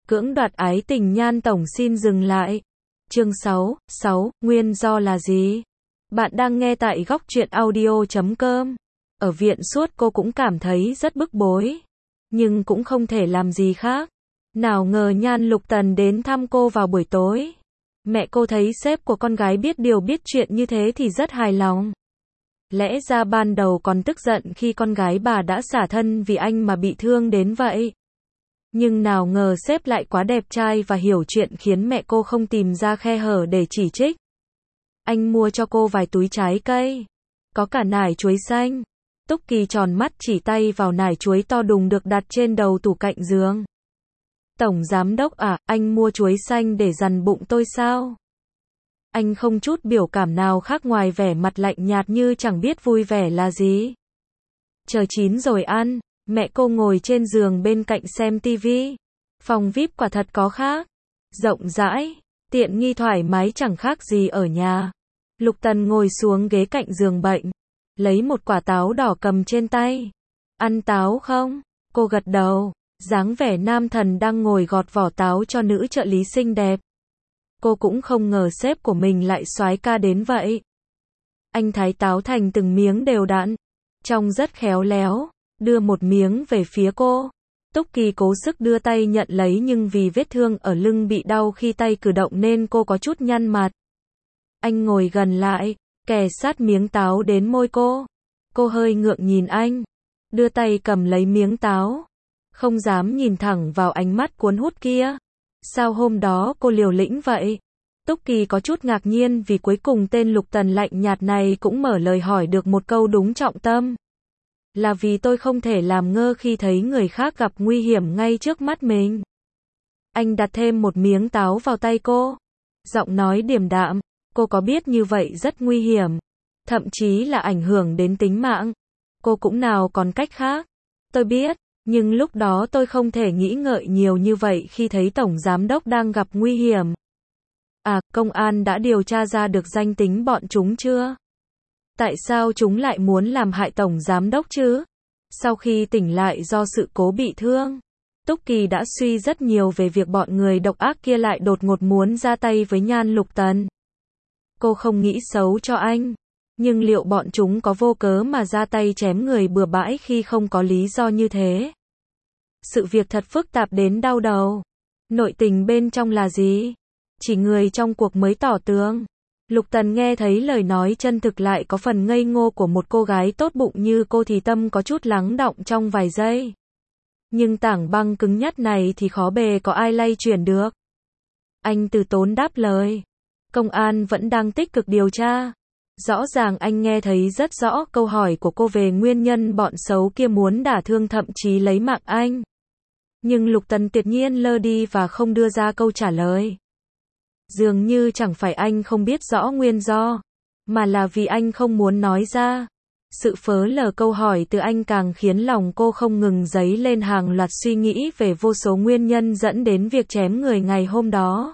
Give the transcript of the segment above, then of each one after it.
Cưỡng đoạt ái tình Nhan Tổng xin dừng lại. Chương 6, nguyên do là gì? Bạn đang nghe tại góc truyện audio.com. Ở viện suốt cô cũng cảm thấy rất bức bối. Nhưng cũng không thể làm gì khác. Nào ngờ Nhan Lục Tần đến thăm cô vào buổi tối. Mẹ cô thấy sếp của con gái biết điều biết chuyện như thế thì rất hài lòng. Lẽ ra ban đầu còn tức giận khi con gái bà đã xả thân vì anh mà bị thương đến vậy. Nhưng nào ngờ sếp lại quá đẹp trai và hiểu chuyện khiến mẹ cô không tìm ra khe hở để chỉ trích. Anh mua cho cô vài túi trái cây. Có cả nải chuối xanh. Túc Kỳ tròn mắt chỉ tay vào nải chuối to đùng được đặt trên đầu tủ cạnh giường. Tổng giám đốc à, anh mua chuối xanh để dằn bụng tôi sao? Anh không chút biểu cảm nào khác ngoài vẻ mặt lạnh nhạt như chẳng biết vui vẻ là gì. Chờ chín rồi ăn. Mẹ cô ngồi trên giường bên cạnh xem tivi. Phòng VIP quả thật có khác. Rộng rãi, tiện nghi thoải mái chẳng khác gì ở nhà. Lục Tần ngồi xuống ghế cạnh giường bệnh. Lấy một quả táo đỏ cầm trên tay. Ăn táo không? Cô gật đầu. Dáng vẻ nam thần đang ngồi gọt vỏ táo cho nữ trợ lý xinh đẹp. Cô cũng không ngờ sếp của mình lại soái ca đến vậy. Anh thái táo thành từng miếng đều đặn. Trông rất khéo léo. Đưa một miếng về phía cô. Túc Kỳ cố sức đưa tay nhận lấy nhưng vì vết thương ở lưng bị đau khi tay cử động nên cô có chút nhăn mặt. Anh ngồi gần lại, kề sát miếng táo đến môi cô. Cô hơi ngượng nhìn anh. Đưa tay cầm lấy miếng táo. Không dám nhìn thẳng vào ánh mắt cuốn hút kia. Sao hôm đó cô liều lĩnh vậy? Túc Kỳ có chút ngạc nhiên vì cuối cùng tên Lục Tần lạnh nhạt này cũng mở lời hỏi được một câu đúng trọng tâm. Là vì tôi không thể làm ngơ khi thấy người khác gặp nguy hiểm ngay trước mắt mình. Anh đặt thêm một miếng táo vào tay cô. Giọng nói điềm đạm, cô có biết như vậy rất nguy hiểm. Thậm chí là ảnh hưởng đến tính mạng. Cô cũng nào còn cách khác. Tôi biết, nhưng lúc đó tôi không thể nghĩ ngợi nhiều như vậy khi thấy Tổng Giám Đốc đang gặp nguy hiểm. À, công an đã điều tra ra được danh tính bọn chúng chưa? Tại sao chúng lại muốn làm hại Tổng Giám Đốc chứ? Sau khi tỉnh lại do sự cố bị thương, Túc Kỳ đã suy rất nhiều về việc bọn người độc ác kia lại đột ngột muốn ra tay với Nhan Lục Tần. Cô không nghĩ xấu cho anh, nhưng liệu bọn chúng có vô cớ mà ra tay chém người bừa bãi khi không có lý do như thế? Sự việc thật phức tạp đến đau đầu. Nội tình bên trong là gì? Chỉ người trong cuộc mới tỏ tường. Lục Tần nghe thấy lời nói chân thực lại có phần ngây ngô của một cô gái tốt bụng như cô thì tâm có chút lắng đọng trong vài giây. Nhưng tảng băng cứng nhắc này thì khó bề có ai lay chuyển được. Anh từ tốn đáp lời. Công an vẫn đang tích cực điều tra. Rõ ràng anh nghe thấy rất rõ câu hỏi của cô về nguyên nhân bọn xấu kia muốn đả thương thậm chí lấy mạng anh. Nhưng Lục Tần tuyệt nhiên lơ đi và không đưa ra câu trả lời. Dường như chẳng phải anh không biết rõ nguyên do, mà là vì anh không muốn nói ra. Sự phớt lờ câu hỏi từ anh càng khiến lòng cô không ngừng dấy lên hàng loạt suy nghĩ về vô số nguyên nhân dẫn đến việc chém người ngày hôm đó.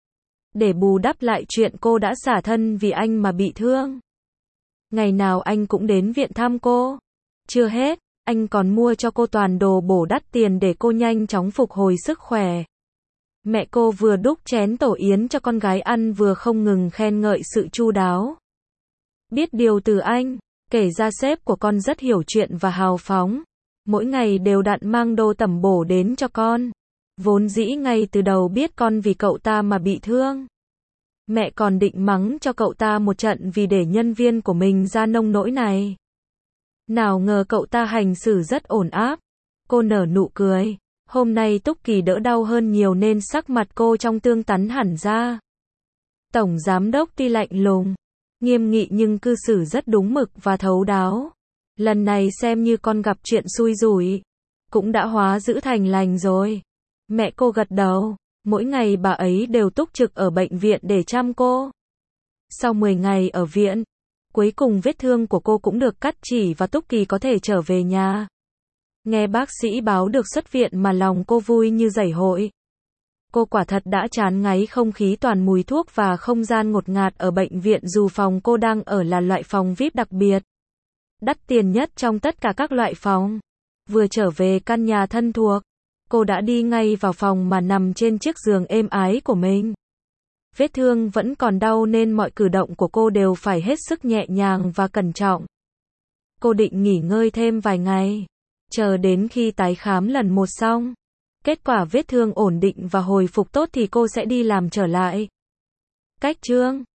Để bù đắp lại chuyện cô đã xả thân vì anh mà bị thương. Ngày nào anh cũng đến viện thăm cô. Chưa hết, anh còn mua cho cô toàn đồ bổ đắt tiền để cô nhanh chóng phục hồi sức khỏe. Mẹ cô vừa đúc chén tổ yến cho con gái ăn vừa không ngừng khen ngợi sự chu đáo. Biết điều từ anh, kể ra sếp của con rất hiểu chuyện và hào phóng. Mỗi ngày đều đặn mang đồ tẩm bổ đến cho con. Vốn dĩ ngay từ đầu biết con vì cậu ta mà bị thương. Mẹ còn định mắng cho cậu ta một trận vì để nhân viên của mình ra nông nỗi này. Nào ngờ cậu ta hành xử rất ổn áp. Cô nở nụ cười. Hôm nay Túc Kỳ đỡ đau hơn nhiều nên sắc mặt cô trong tươi tắn hẳn ra. Tổng Giám Đốc tuy lạnh lùng, nghiêm nghị nhưng cư xử rất đúng mực và thấu đáo. Lần này xem như con gặp chuyện xui rủi. Cũng đã hóa dữ thành lành rồi. Mẹ cô gật đầu. Mỗi ngày bà ấy đều túc trực ở bệnh viện để chăm cô. Sau 10 ngày ở viện, cuối cùng vết thương của cô cũng được cắt chỉ và Túc Kỳ có thể trở về nhà. Nghe bác sĩ báo được xuất viện mà lòng cô vui như dảy hội. Cô quả thật đã chán ngấy không khí toàn mùi thuốc và không gian ngột ngạt ở bệnh viện dù phòng cô đang ở là loại phòng VIP đặc biệt. Đắt tiền nhất trong tất cả các loại phòng. Vừa trở về căn nhà thân thuộc, cô đã đi ngay vào phòng mà nằm trên chiếc giường êm ái của mình. Vết thương vẫn còn đau nên mọi cử động của cô đều phải hết sức nhẹ nhàng và cẩn trọng. Cô định nghỉ ngơi thêm vài ngày, chờ đến khi tái khám lần 1 xong. Kết quả vết thương ổn định và hồi phục tốt thì cô sẽ đi làm trở lại. Cách chương